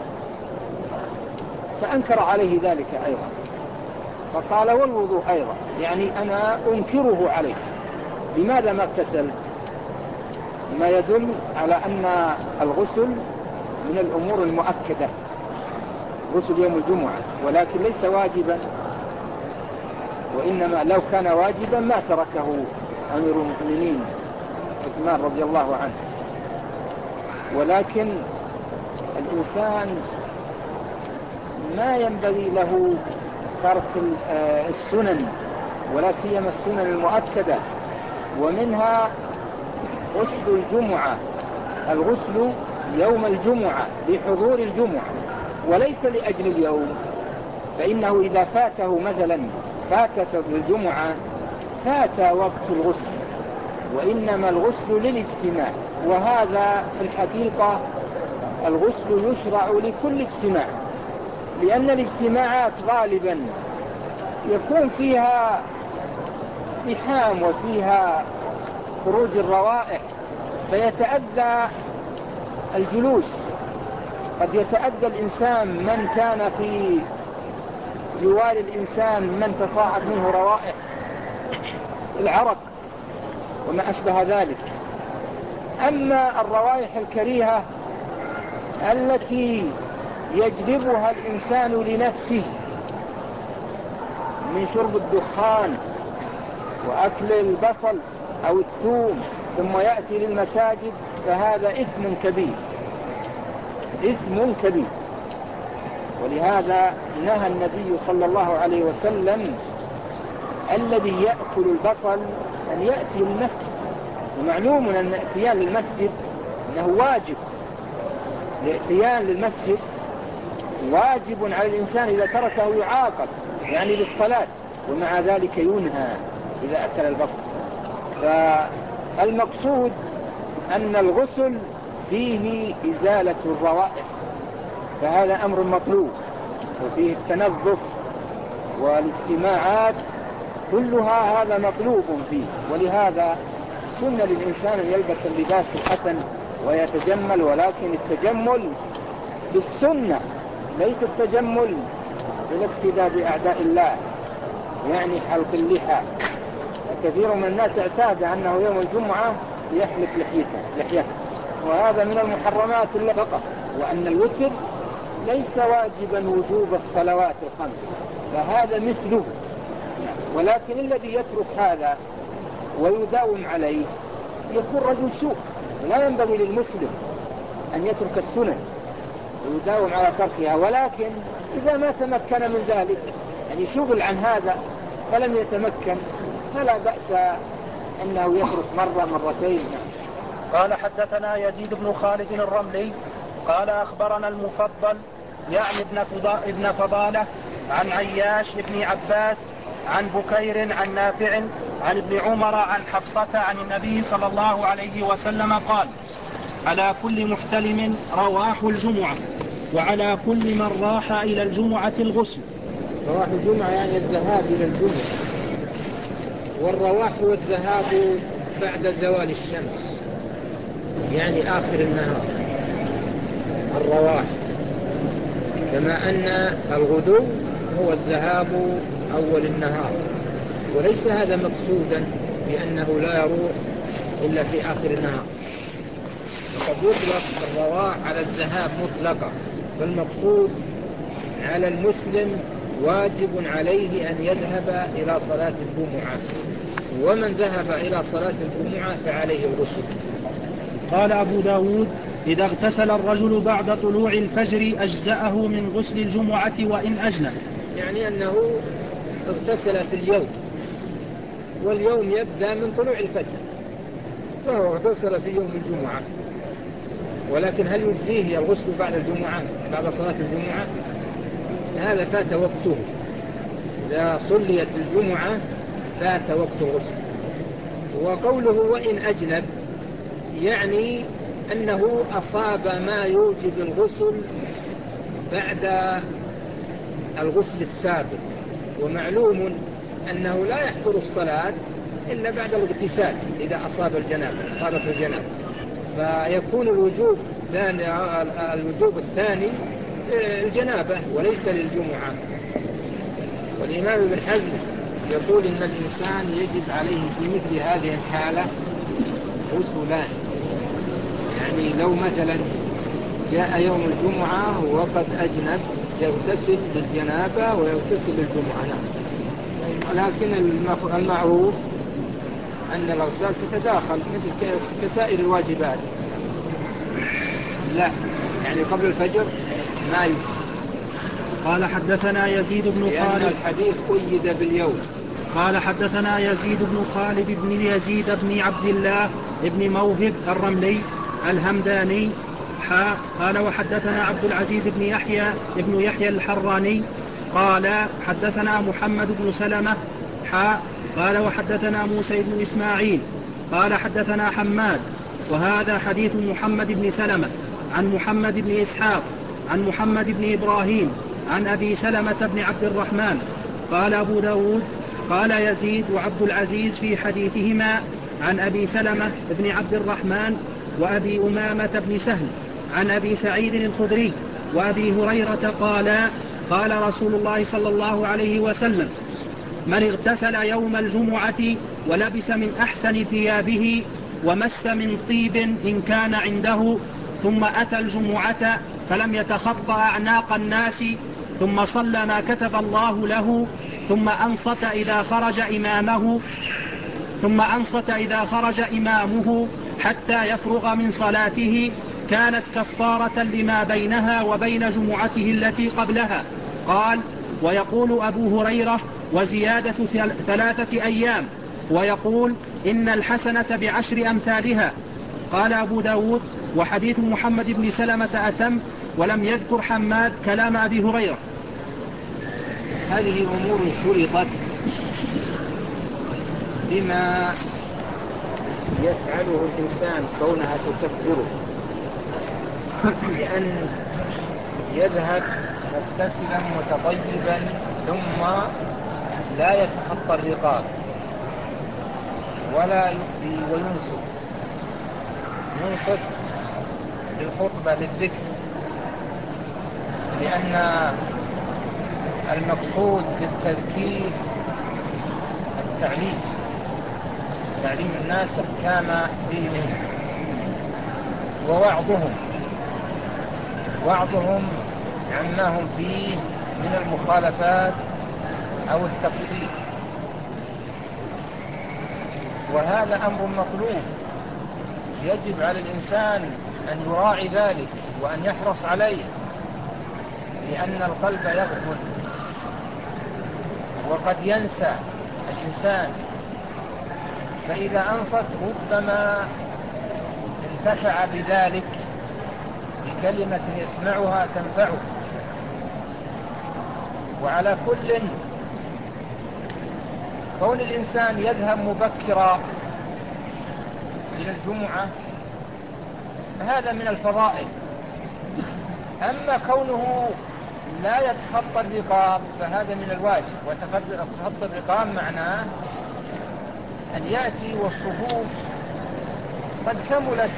فأنكر عليه ذلك أيضا، فقال والوضوء أيضا، يعني أنا أنكره عليك، لماذا ما اغتسلت؟ ما يدل على أن الغسل من الأمور المؤكدة، غسل يوم الجمعة، ولكن ليس واجبا، وإنما لو كان واجبا ما تركه أمير المؤمنين عثمان رضي الله عنه. ولكن الإنسان ما ينبغي له ترك السنن ولا سيما السنن المؤكدة، ومنها غسل الجمعة، الغسل يوم الجمعة لحضور الجمعة وليس لأجل اليوم، فإنه إذا فاته مثلا فاتت الجمعة فات وقت الغسل، وإنما الغسل للاجتماع، وهذا في الحقيقة الغسل يشرع لكل اجتماع، لأن الاجتماعات غالبا يكون فيها زحام وفيها خروج الروائح فيتأذى الجلوس، قد يتأذى الإنسان من كان في جوار الإنسان من تصاعد منه روائح العرق وما أشبه ذلك. أما الروائح الكريهة التي يجلبها الإنسان لنفسه من شرب الدخان وأكل البصل أو الثوم ثم يأتي للمساجد، فهذا إثم كبير، إثم كبير. ولهذا نهى النبي صلى الله عليه وسلم الذي يأكل البصل أن يأتي للمسجد، ومعلوم أن الاتيان للمسجد أنه واجب، الاتيان للمسجد واجب على الإنسان، إذا تركه يعاقب يعني للصلاة، ومع ذلك ينهى إذا أكل البصل. فالمقصود أن الغسل فيه إزالة الروائح، فهذا أمر مطلوب، وفيه التنظف والاجتماعات كلها هذا مطلوب فيه. ولهذا سنة للإنسان أن يلبس اللباس الحسن ويتجمل، ولكن التجمل بالسنة ليس التجمل بالاقتداء بأعداء الله، يعني حلق اللحى. كثير من الناس اعتاد أنه يوم الجمعة يحلق لحيته لحيته وهذا من المحرمات فقط، وأن الوتر ليس واجبا وجوب الصلوات الخمس، فهذا مثله. ولكن الذي يترك هذا ويداوم عليه يكون رجل سوء، ولا ينبغي للمسلم أن يترك السنن ويداوم على تركها. ولكن إذا ما تمكن من ذلك، يعني شغل عن هذا فلم يتمكن، فلا بأس أنه يترك مرة مرتين. قال حدثنا يزيد بن خالد الرملي قال أخبرنا المفضل يعني ابن فضالة عن عياش بن عباس عن بكير عن نافع عن ابن عمر عن حفصة عن النبي صلى الله عليه وسلم قال: على كل محتلم رواح الجمعة، وعلى كل من راح إلى الجمعة الغسل. رواح الجمعة يعني الذهاب إلى الجمعة، والرواح هو الذهاب بعد زوال الشمس، يعني آخر النهار الرواح، كما أن الغدو هو الذهاب أول النهار، وليس هذا مقصودا بأنه لا يروح إلا في آخر النهار، وقد يطلق الرواح على الذهاب مطلقا، فالمقصود على المسلم واجب عليه أن يذهب إلى صلاة الجمعة، ومن ذهب إلى صلاة الجمعة فعليه الغسل. قال أبو داود: إذا اغتسل الرجل بعد طلوع الفجر أجزأه من غسل الجمعة وإن أجنب، يعني أنه اغتسل في اليوم، واليوم يبدأ من طلوع الفجر، فهو اغتسل في يوم الجمعة. ولكن هل يجزيه الغسل بعد الجمعة بعد صلاة الجمعة؟ هذا فات وقته، إذا صليت الجمعة فات وقت الغسل. وقوله وإن أجنب يعني أنه أصاب ما يوجب الغسل بعد الغسل السابق، ومعلوم أنه لا يحضر الصلاة إلا بعد الاغتسال إذا أصاب الجنابة أصابت الجنابة، فيكون الوجوب الثاني الوجوب الثاني الجنابة وليس للجمعة. والإمام ابن حزم يقول إن الإنسان يجب عليه في مثل هذه الحالة غسلان، يعني لو مثلا جاء يوم الجمعة وقد أجنب يغتسل للجنابة ويغتسل للجمعة، لكن المعروف أن الأغسال تتداخل مثل كسائر الواجبات. لا، يعني قبل الفجر ما يجب، قال حدثنا يزيد بن خالد. لأن الحديث قيد باليوم. قال حدثنا يزيد بن خالد بن يزيد بن عبد الله بن موهب الرملي الهمداني حا قال وحدثنا عبد العزيز بن يحيى بن يحيى الحراني قال حدثنا محمد بن سلمة حا قال وحدثنا موسى بن إسماعيل قال حدثنا حماد وهذا حديث محمد بن سلمة عن محمد بن إسحاق عن محمد بن إبراهيم عن أبي سلمة بن عبد الرحمن. قال أبو داود قال يزيد وعبد العزيز في حديثهما عن أبي سلمة بن عبد الرحمن وأبي أمامة بن سهل عن أبي سعيد الخدري وأبي هريرة قال قال رسول الله صلى الله عليه وسلم من اغتسل يوم الجمعة ولبس من أحسن ثيابه ومس من طيب إن كان عنده ثم أتى الجمعة فلم يتخطى أعناق الناس ثم صلى ما كتب الله له ثم أنصت إذا خرج إمامه ثم أنصت إذا خرج إمامه حتى يفرغ من صلاته كانت كفارة لما بينها وبين جمعته التي قبلها. قال ويقول أبو هريرة وزيادة ثلاثة أيام ويقول إن الحسنة بعشر أمثالها. قال أبو داود وحديث محمد بن سلمة أتم ولم يذكر حماد كلام أبي هريرة. هذه أمور شرطت بما يفعله الإنسان كونها تكفره، بأن يذهب مغتسلا متطيبا ثم لا يتخطى الرقاب ولا يؤذي وينصت ينصت للخطبة للذكر، لأن المقصود بالتذكير التعليم تعليم الناس أحكام دينهم ووعظهم وعظهم عما هم فيه من المخالفات أو التقصير، وهذا أمر مطلوب يجب على الإنسان أن يراعي ذلك وأن يحرص عليه، لأن القلب يغفل وقد ينسى الإنسان، فإذا أنصت ربما انتفع بذلك بكلمة يسمعها تنفعه. وعلى كل كون الإنسان يذهب مبكرا إلى الجمعة هذا من الفضائل، أما كونه لا يتخطى الرقاب فهذا من الواجب. وتخطى الرقاب معناه أن يأتي والصفوف قد كملت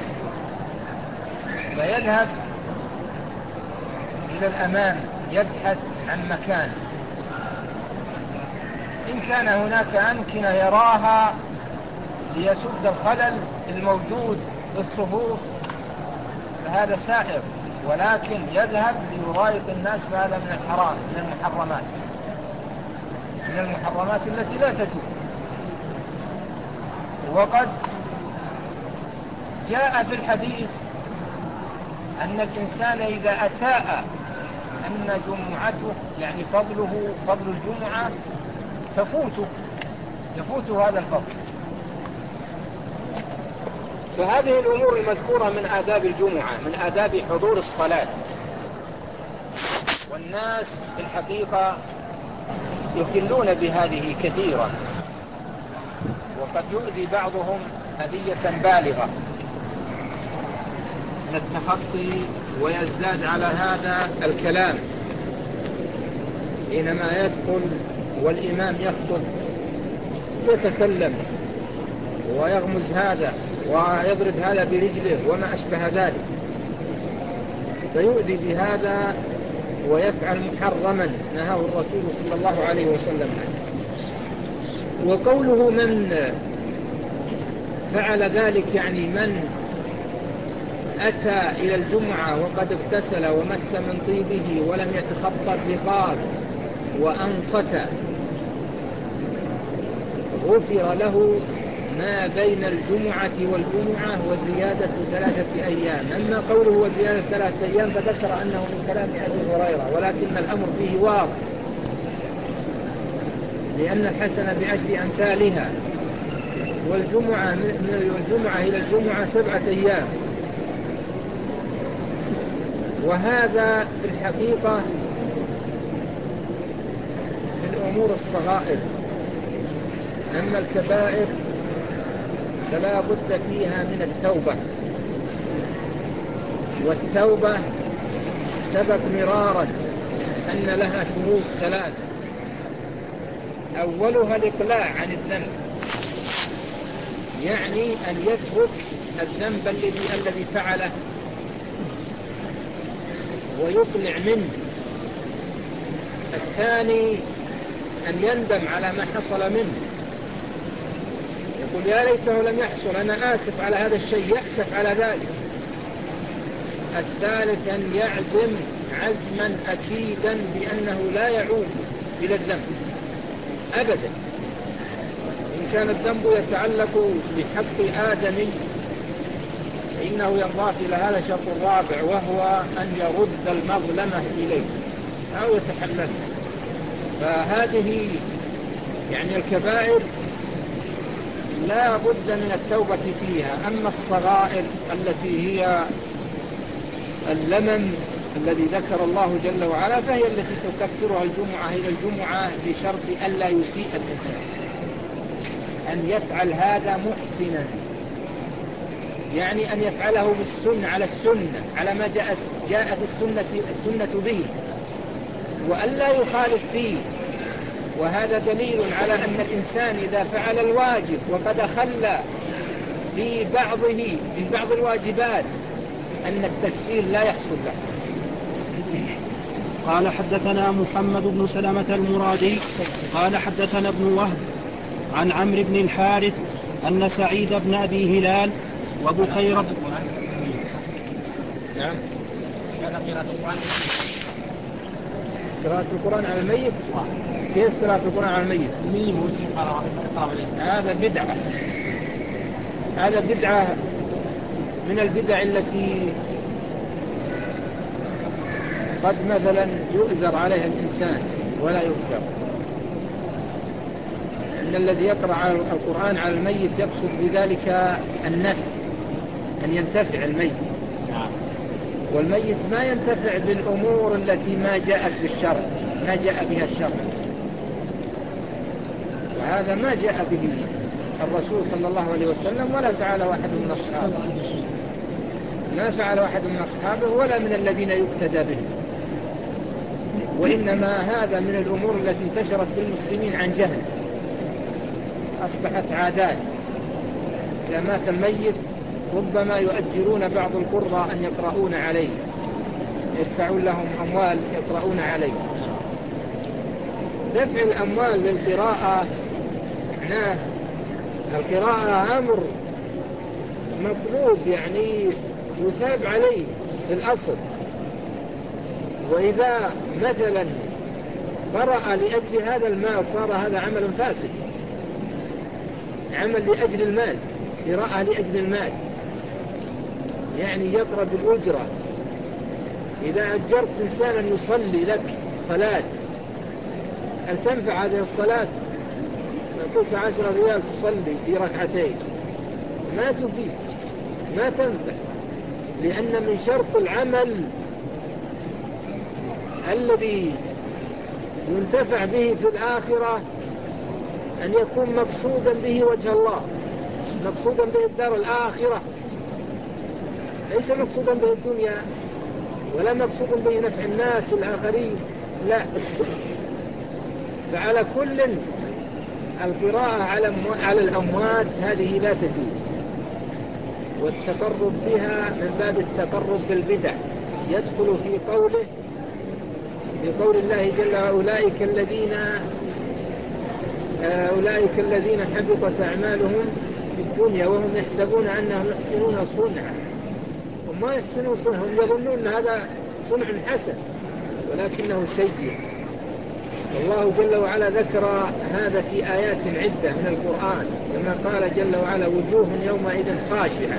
فيذهب إلى الأمام يبحث عن مكان، إن كان هناك أمكنة يراها ليسد الخلل الموجود في الصفوف فهذا سائر، ولكن يذهب ليضايق الناس فهذا من الحرام من المحرمات من المحرمات التي لا تجوز. وقد جاء في الحديث أن الإنسان إذا أساء أن جمعته يعني فضله فضل الجمعة تفوته يفوته هذا الفضل. فهذه الأمور المذكورة من آداب الجمعة من آداب حضور الصلاة، والناس في الحقيقة يخلون بهذه كثيرا، وقد يؤذي بعضهم أذية بالغة من التخطي ويزداد على هذا الكلام حينما يدخل والإمام يخطب يتكلم ويغمز هذا ويضرب هذا برجله وما أشبه ذلك، فيؤذي بهذا ويفعل محرما نهاه الرسول صلى الله عليه وسلم. وقوله من فعل ذلك يعني من أتى إلى الجمعة وقد اغتسل ومس من طيبه ولم يتخطى الرقاب وأنصت غفر له ما بين الجمعة والجمعة وزيادة ثلاثة أيام. أما قوله وزيادة ثلاثة أيام فذكر أنه من كلام أبي هريرة، ولكن الأمر فيه واضح، لأن الحسنة بعشر أمثالها، والجمعة من الجمعة إلى الجمعة سبعة أيام. وهذا في الحقيقة من أمور الصغائر. أما الكبائر فلا بد فيها من التوبة، والتوبة سبق مرارا أن لها شروط ثلاثة. أولها الإقلاع عن الذنب، يعني أن يترك الذنب الذي الذي فعله ويقلع منه. الثاني أن يندم على ما حصل منه، يقول يا ليته لم يحصل، أنا آسف على هذا الشيء، يأسف على ذلك. الثالث أن يعزم عزما أكيدا بأنه لا يعود إلى الذنب أبدا. إن كان الذنب يتعلق بحق آدمي فإنه ينضاف إلى هذا الشرط الرابع، وهو أن يرد المظلمة إليه أو يتحلل. فهذه يعني الكبائر لا بد من التوبة فيها. أما الصغائر التي هي اللمم الذي ذكر الله جل وعلا فهي التي تكفرها الجمعة إلى الجمعة بشرط ألا يسيء الإنسان، أن يفعل هذا محسنا، يعني أن يفعله بالسنة على السنة على ما جاء جاءت السنة, السنة به، وألا يخالف فيه. وهذا دليل على أن الإنسان إذا فعل الواجب وقد أخل في بعضه من بعض الواجبات أن التكفير لا يحصل له. قال حدثنا محمد بن سلمة المرادي قال حدثنا ابن وهب عن عمرو بن الحارث أن سعيد بن أبي هلال وبكير بن نعم قراءة القرآن على الميت. كيف قراءة القرآن على الميت؟ هذا بدعة، هذا بدعة من البدع التي قد مثلا يؤزر عليها الإنسان ولا يؤجر. أن الذي يقرأ القرآن على الميت يقصد بذلك النفع، أن ينتفع الميت، والميت ما ينتفع بالأمور التي ما جاءت بالشرع، ما جاء بها الشرع، وهذا ما جاء به الرسول صلى الله عليه وسلم ولا فعل واحد من أصحابه، ما فعل واحد من أصحابه ولا من الذين يقتدى بهم. وإنما هذا من الأمور التي انتشرت في المسلمين عن جهل، أصبحت عادات. إذا مات الميت ربما يؤجرون بعض القراء أن يقرؤون عليه، يدفعون لهم أموال يقرؤون عليه. دفع الأموال للقراءة معناه القراءة أمر مطلوب، يعني يثاب عليه في الأصل. وإذا مثلا قرأ لأجل هذا المال صار هذا عمل فاسد، عمل لأجل المال، قراءة لأجل المال، يعني يقرأ بالأجرة. إذا أجرت إنسانا يصلي لك صلاة هل تنفع هذه الصلاة؟ نعطيك عشرة ريال تصلي في ركعتين، ما تفيد، ما تنفع، لأن من شرط العمل الذي ينتفع به في الآخرة أن يكون مقصودا به وجه الله، مقصودا به الدار الآخرة، ليس مقصودا به الدنيا ولا مقصودا به نفع الناس الآخرين، لا. فعلى كل القراءة على الأموات هذه لا تجوز، والتقرب بها من باب التقرب بالبدع يدخل في قوله في قول الله جل وعلا أولئك الذين أولئك الذين حبطت أعمالهم في الدنيا وهم يحسبون أنهم يحسنون صنعا، وما يحسنون صنعا، هم يظنون أن هذا صنع حسن ولكنه سيء. الله جل وعلا ذكر هذا في آيات عدة من القرآن، كما قال جل وعلا وجوه يومئذ خاشعة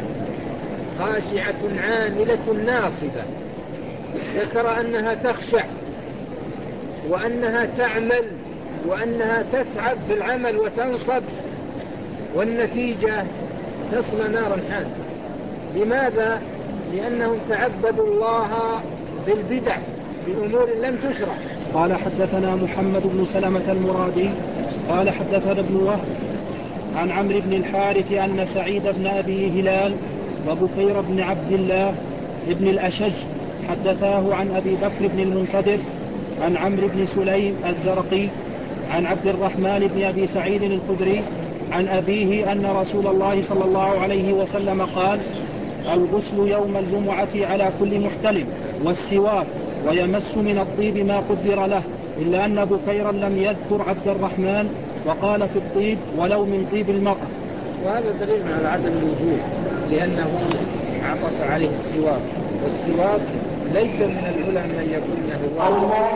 خاشعة عاملة ناصبة. ذكر أنها تخشع وأنها تعمل وأنها تتعب في العمل وتنصب، والنتيجة تصلى نارا حامية. لماذا؟ لأنهم تعبدوا الله بالبدع بأمور لم تشرع. قال حدثنا محمد بن سلمة المرادي قال حدثنا ابن وهب عن عمرو بن الحارث أن سعيد بن أبي هلال وبكير بن عبد الله ابن الأشج حدثاه عن أبي بكر بن المنكدر عن عمرو بن سليم الزرقي عن عبد الرحمن بن أبي سعيد الخدري عن أبيه أن رسول الله صلى الله عليه وسلم قال: الغسل يوم الجمعة على كل محتلم، والسواك، ويمس من الطيب ما قدر له، إلا أن بكيرا لم يذكر عبد الرحمن وقال في الطيب ولو من طيب المرأة. وهذا دليل على عدم الوجوب، لأنه عطف عليه السواك، والسواك ليس من العلماء من يقول له